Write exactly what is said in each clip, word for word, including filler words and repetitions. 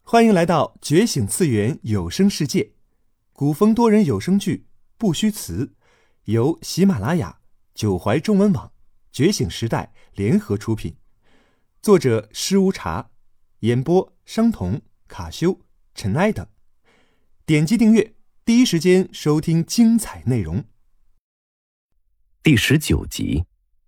欢迎来到觉醒次元有声世界，古风多人有声剧不虚词，由喜马拉雅、九怀中文网、觉醒时代联合出品，作者施无茶，演播商童、卡修、尘埃等。点击订阅，第一时间收听精彩内容。 第十九集。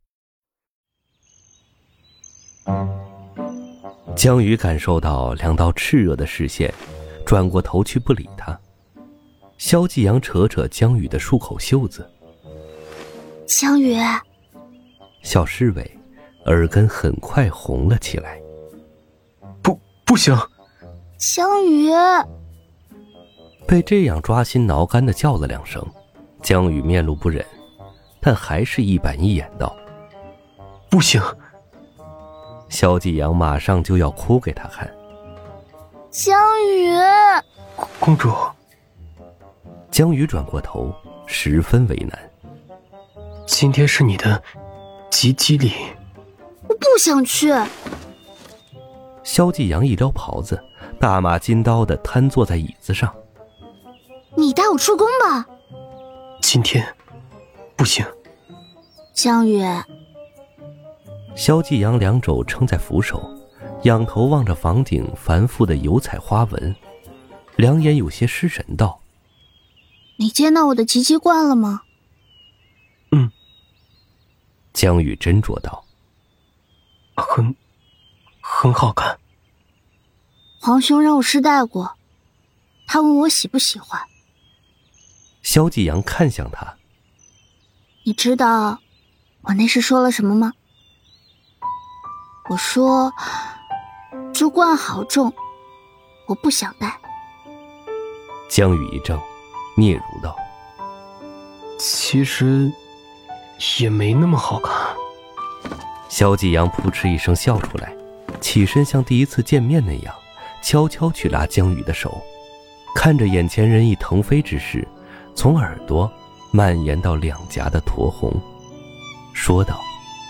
江宇感受到两道炽热的视线，转过头去不理他。萧继阳扯扯江宇的束口袖子。 江宇， 小侍卫耳根很快红了起来。 不，不行！ 江宇被这样抓心挠肝的叫了两声，江宇面露不忍，但还是一板一眼道： 不行！ 萧继阳马上就要哭给他看。 江宇， 公主。 江宇转过头，十分为难。 今天是你的吉吉礼。 我不想去。 萧继阳一撩袍子，大马金刀地瘫坐在椅子上。 你带我出宫吧。 今天不行。 江宇。 萧继阳两肘撑在扶手，仰头望着房顶繁复的油彩花纹，两眼有些失神道： 你见到我的吉吉冠了吗？ 嗯。 江宇斟酌道： 很很好看。 皇兄让我试戴过，他问我喜不喜欢。 萧继阳看向他： 你知道我那时说了什么吗？我说珠冠好重，我不想戴。 江宇一怔，嗫嚅道： 其实也没那么好看。 萧继阳扑哧一声笑出来，起身像第一次见面那样悄悄去拉江宇的手，看着眼前人一腾飞之势，从耳朵蔓延到两颊的酡红，说道：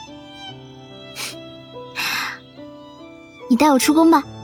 你带我出宫吧。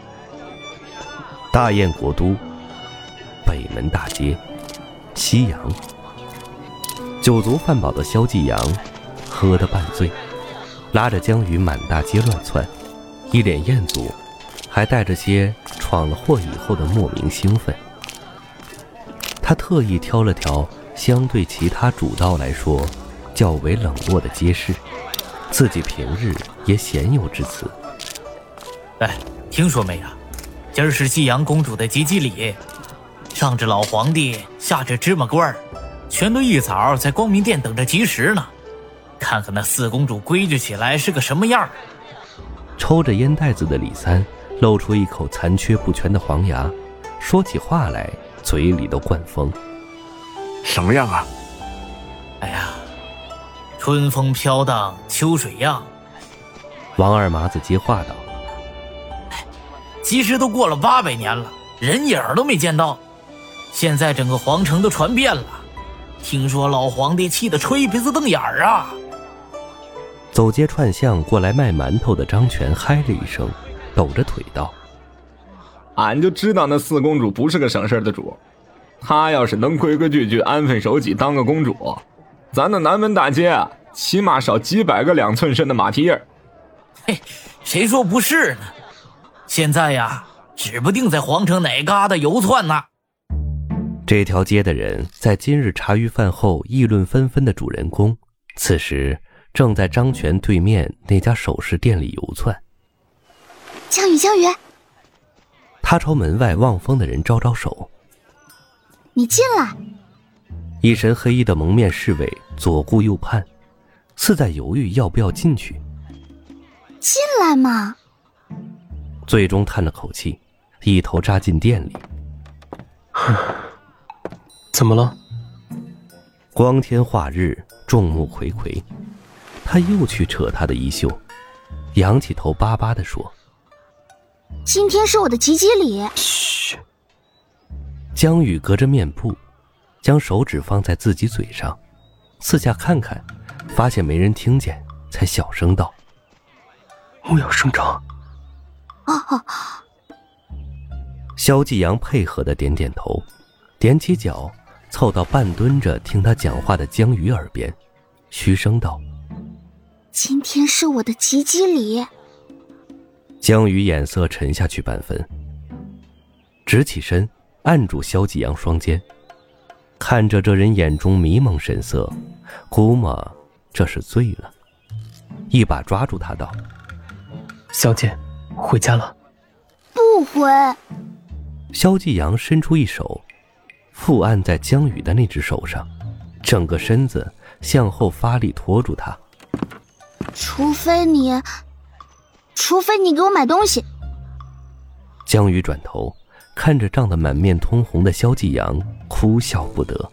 大燕国都北门大街，西洋。酒足饭饱的萧继阳喝得半醉，拉着江宇满大街乱窜，一脸艳足，还带着些闯了祸以后的莫名兴奋。他特意挑了条相对其他主道来说较为冷落的街市，自己平日也鲜有至此。 哎，听说没啊？今儿是西洋公主的吉吉礼，上至老皇帝，下至芝麻官，全都一早在光明殿等着吉时呢。看看那四公主规矩起来是个什么样。 抽着烟袋子的李三露出一口残缺不全的黄牙，说起话来嘴里都灌风。 什么样啊？ 哎呀，春风飘荡秋水漾。 王二麻子接话道： 吉时都过了八百年了，人影都没见到。现在整个皇城都传遍了，听说老皇帝气得吹鼻子瞪眼儿啊。 走街串巷过来卖馒头的张全嗨了一声，抖着腿道： 俺就知道那四公主不是个省事的主，她要是能规规矩矩安分守己当个公主，咱的南门大街啊，起码少几百个两寸深的马蹄印。 嘿，谁说不是呢？现在呀，指不定在皇城哪疙瘩游窜呢。 这条街的人在今日茶余饭后议论纷纷的主人公，此时正在张全对面那家首饰店里游窜。 江宇，江宇， 他朝门外望风的人招招手： 你进来。 一身黑衣的蒙面侍卫左顾右盼，似在犹豫要不要进去。 进来嘛。 最终叹了口气，一头扎进店里。 怎么了？ 光天化日，众目睽睽，他又去扯他的衣袖，仰起头巴巴地说： 今天是我的吉吉礼。 嘘。 江宇隔着面布，将手指放在自己嘴上，四下看看，发现没人听见，才小声道： 莫要声张。 哦哦。 萧继阳配合的点点头，踮起脚凑到半蹲着听他讲话的江宇耳边，嘘声道： 今天是我的吉吉礼。 江宇眼色沉下去半分，直起身按住萧继阳双肩，看着这人眼中迷蒙神色，估摸这是醉了，一把抓住他道： 小姐，回家了。 不回。 萧继阳伸出一手附按在江宇的那只手上，整个身子向后发力拖住他。 除非你除非你给我买东西。 江宇转头看着涨得满面通红的萧继阳，哭笑不得。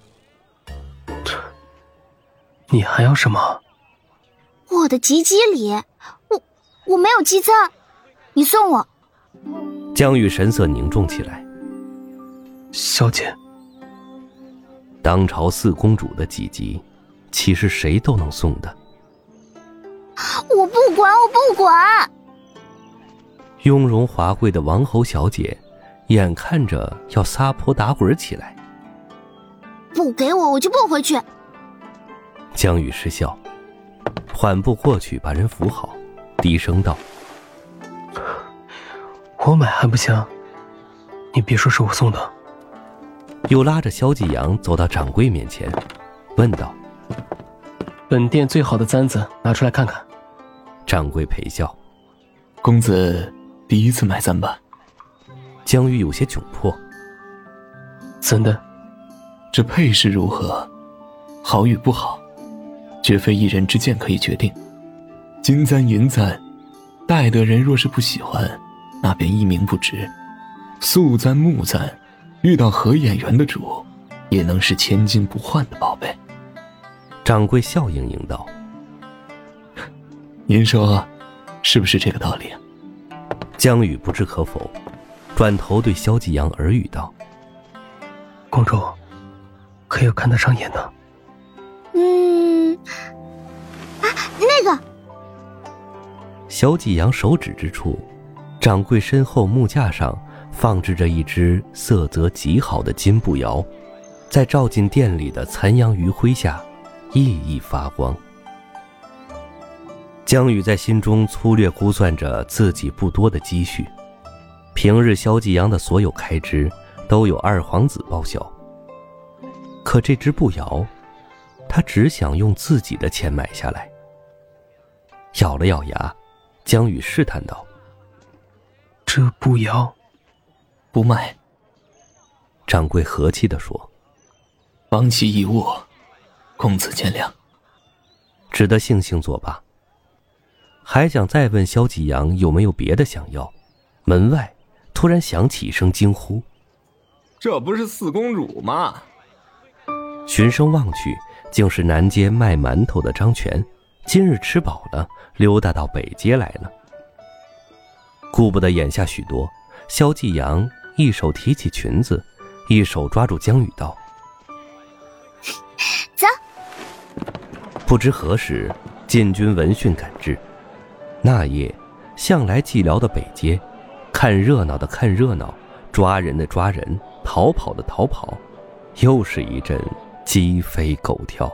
你还要什么？ 我的吉吉礼，我我没有积攒，你送我。 江宇神色凝重起来。 小姐， 当朝四公主的几级，岂是谁都能送的？ 我不管，我不管！ 雍容华贵的王侯小姐，眼看着要撒泼打滚起来。 不给我，我就不回去。 江宇失笑，缓步过去把人扶好，低声道： 我买还不行？你别说是我送的。 又拉着萧继阳走到掌柜面前，问道： 本店最好的簪子拿出来看看。 掌柜陪笑： 公子第一次买簪吧？ 江宇有些窘迫。 怎的？ 这配饰如何？好与不好，绝非一人之见可以决定。金簪银簪，戴的人若是不喜欢，那便一鸣不值。素簪木簪，遇到合眼缘的主，也能是千金不换的宝贝。 掌柜笑盈盈道： 您说是不是这个道理？ 江宇不知可否，转头对萧继阳耳语道： 公主，可有看得上眼的？ 嗯，啊，那个。 萧继阳手指之处，掌柜身后木架上放置着一只色泽极好的金步摇，在照进店里的残阳余晖下熠熠发光。江宇在心中粗略估算着自己不多的积蓄，平日萧继阳的所有开支都有二皇子报销，可这只步摇他只想用自己的钱买下来。咬了咬牙，江宇试探道： 这步摇不卖。 掌柜和气地说： 帮其一物，公子见谅。 只得悻悻作罢。还想再问萧继阳有没有别的想要，门外突然响起一声惊呼： 这不是四公主吗？ 循声望去，竟是南街卖馒头的张全，今日吃饱了，溜达到北街来了。顾不得眼下许多，萧继阳一手提起裙子，一手抓住江宇道： 走。 不知何时，禁军闻讯赶至。那夜向来寂寥的北街，看热闹的看热闹，抓人的抓人，逃跑的逃跑，又是一阵鸡飞狗跳。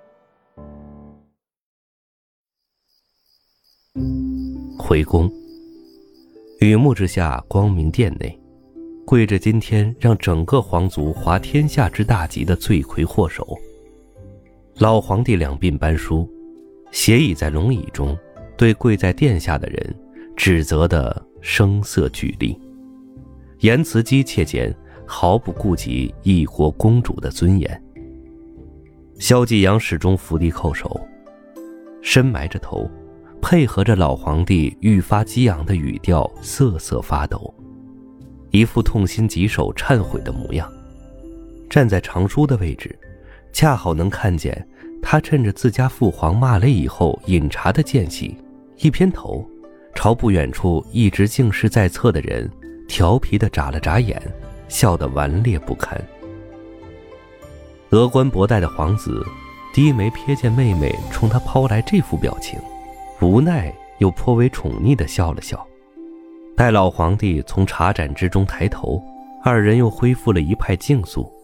回宫，雨幕之下，光明殿内，跪着今天让整个皇族滑天下之大吉的罪魁祸首。老皇帝两鬓斑梳，斜倚在龙椅中，对跪在殿下的人指责得声色俱厉，言辞激切间毫不顾及一国公主的尊严。萧继阳始终伏地叩首，深埋着头，配合着老皇帝愈发激昂的语调瑟瑟发抖，一副痛心疾首忏悔的模样。站在长书的位置，恰好能看见他趁着自家父皇骂累以后饮茶的间隙，一偏头朝不远处一直静视在侧的人调皮地眨了眨眼，笑得顽劣不堪。额冠博带的皇子低眉瞥见妹妹冲他抛来这副表情，无奈又颇为宠溺地笑了笑。待老皇帝从茶盏之中抬头， 二人又恢复了一派静肃。